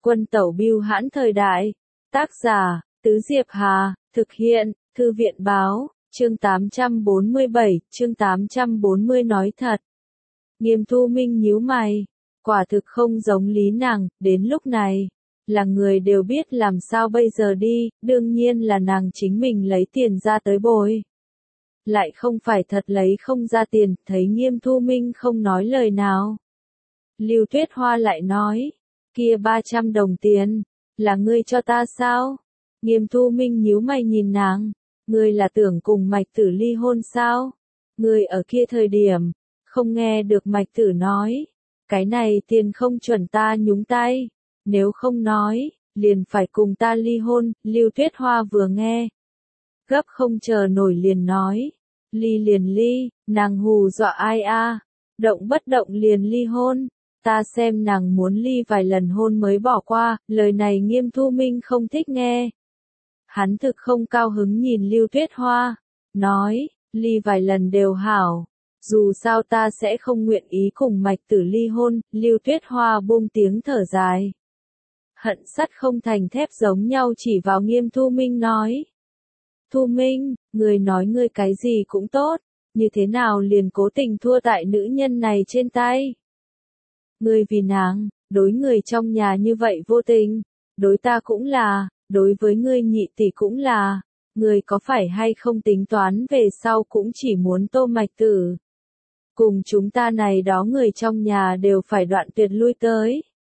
Quân tẩu bưu hãn thời đại. Tác giả, Tứ Diệp Hà, thực hiện, Thư viện báo, chương 847, chương 840 nói thật. Nghiêm Thu Minh nhíu mày, quả thực không giống lý nàng, đến lúc này, là người đều biết làm sao bây giờ đi, đương nhiên là nàng chính mình lấy tiền ra tới bồi. Lại không phải thật lấy không ra tiền, thấy Nghiêm Thu Minh không nói lời nào. Lưu Tuyết Hoa lại nói, kia 300 đồng tiền, là ngươi cho ta sao? Nghiêm Thu Minh nhíu mày nhìn nàng, ngươi là tưởng cùng Mạch Tử ly hôn sao? Ngươi ở kia thời điểm, không nghe được Mạch Tử nói, cái này tiền không chuẩn ta nhúng tay, nếu không nói, liền phải cùng ta ly hôn. Lưu Tuyết Hoa vừa nghe, gấp không chờ nổi liền nói, ly liền ly, nàng hù dọa ai a? Động bất động liền ly hôn, ta xem nàng muốn ly vài lần hôn mới bỏ qua. Lời này Nghiêm Thu Minh không thích nghe. Hắn thực không cao hứng nhìn Lưu Tuyết Hoa, nói, ly vài lần đều hảo, dù sao ta sẽ không nguyện ý cùng Mạch Tử ly hôn. Lưu Tuyết Hoa buông tiếng thở dài, hận sắt không thành thép giống nhau chỉ vào Nghiêm Thu Minh nói, Thu Minh, người nói ngươi cái gì cũng tốt, như thế nào liền cố tình thua tại nữ nhân này trên tay? Ngươi vì nàng, đối người trong nhà như vậy vô tình, đối ta cũng là, đối với ngươi nhị tỷ cũng là, ngươi có phải hay không tính toán về sau cũng chỉ muốn tô Mạch Tử? Cùng chúng ta này đó người trong nhà đều phải đoạn tuyệt lui tới.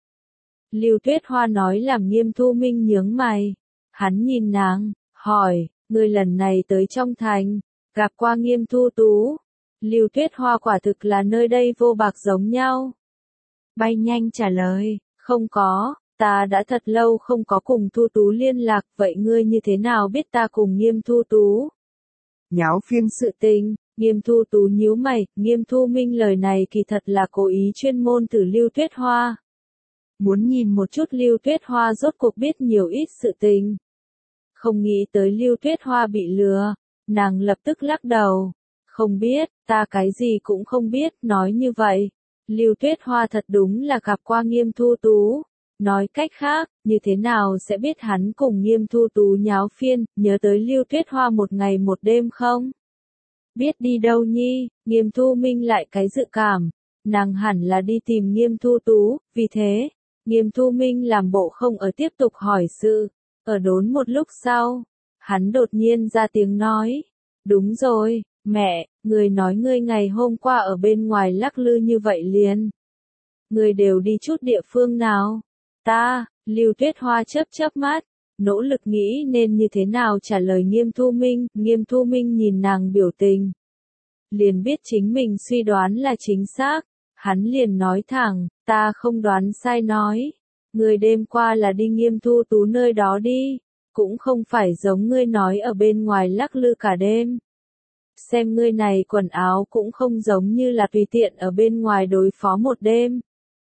Lưu Tuyết Hoa nói làm Nghiêm Thu Minh nhướng mày, hắn nhìn nàng, hỏi, ngươi lần này tới trong thành, gặp qua Nghiêm Thu Tú? Lưu Tuyết Hoa quả thực là nơi đây vô bạc giống nhau. Bay nhanh trả lời, không có, ta đã thật lâu không có cùng Thu Tú liên lạc, vậy ngươi như thế nào biết ta cùng Nghiêm Thu Tú? Nháo phiên sự tình. Nghiêm Thu Tú nhíu mày, Nghiêm Thu Minh lời này kỳ thật là cố ý chuyên môn từ Lưu Tuyết Hoa. Muốn nhìn một chút Lưu Tuyết Hoa rốt cuộc biết nhiều ít sự tình. Không nghĩ tới Lưu Tuyết Hoa bị lừa, nàng lập tức lắc đầu. Không biết, ta cái gì cũng không biết, nói như vậy. Lưu Tuyết Hoa thật đúng là gặp qua Nghiêm Thu Tú. Nói cách khác, như thế nào sẽ biết hắn cùng Nghiêm Thu Tú nháo phiên, nhớ tới Lưu Tuyết Hoa một ngày một đêm không? Biết đi đâu nhi? Nghiêm Thu Minh lại cái dự cảm, nàng hẳn là đi tìm Nghiêm Thu Tú, vì thế, Nghiêm Thu Minh làm bộ không ở tiếp tục hỏi sự, ở đốn một lúc sau, hắn đột nhiên ra tiếng nói, đúng rồi, mẹ, người nói ngươi ngày hôm qua ở bên ngoài lắc lư như vậy liền. Người đều đi chút địa phương nào? Ta, Lưu Tuyết Hoa chớp mắt, nỗ lực nghĩ nên như thế nào trả lời Nghiêm Thu Minh. Nghiêm Thu Minh nhìn nàng biểu tình, liền biết chính mình suy đoán là chính xác, hắn liền nói thẳng, ta không đoán sai nói, người đêm qua là đi Nghiêm Thu Tú nơi đó đi, cũng không phải giống ngươi nói ở bên ngoài lắc lư cả đêm. Xem ngươi này quần áo cũng không giống như là tùy tiện ở bên ngoài đối phó một đêm.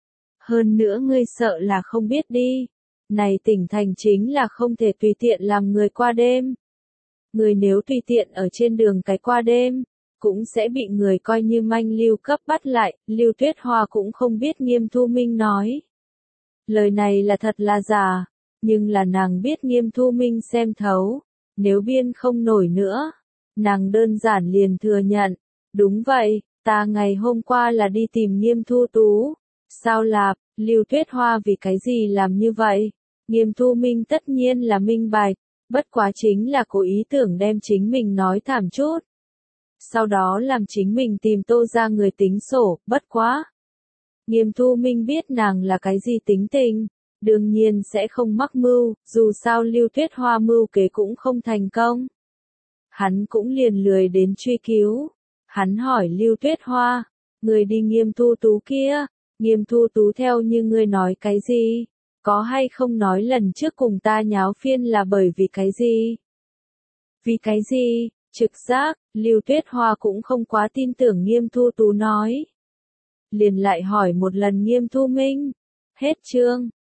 Hơn nữa ngươi sợ là không biết đi. Này tỉnh thành chính là không thể tùy tiện làm người qua đêm. Người nếu tùy tiện ở trên đường cái qua đêm, cũng sẽ bị người coi như manh lưu cấp bắt lại. Lưu Tuyết Hoa cũng không biết Nghiêm Thu Minh nói. Lời này là thật là giả, nhưng là nàng biết Nghiêm Thu Minh xem thấu. Nếu biên không nổi nữa, nàng đơn giản liền thừa nhận. Đúng vậy, ta ngày hôm qua là đi tìm Nghiêm Thu Tú. Sao lạp, Lưu Tuyết Hoa vì cái gì làm như vậy? Nghiêm Thu Minh tất nhiên là minh bạch, bất quá chính là cố ý tưởng đem chính mình nói thảm chút. Sau đó làm chính mình tìm Tô ra người tính sổ, bất quá. Nghiêm Thu Minh biết nàng là cái gì tính tình, đương nhiên sẽ không mắc mưu, dù sao Lưu Tuyết Hoa mưu kế cũng không thành công. Hắn cũng liền lười đến truy cứu. Hắn hỏi Lưu Tuyết Hoa, người đi Nghiêm Thu Tú kia, Nghiêm Thu Tú theo như ngươi nói cái gì? Có hay không nói lần trước cùng ta nháo phiên là bởi vì cái gì? Vì cái gì? Trực giác, Lưu Tuyết Hoa cũng không quá tin tưởng Nghiêm Thu Tú nói. Liền lại hỏi một lần Nghiêm Thu Minh. Hết chương.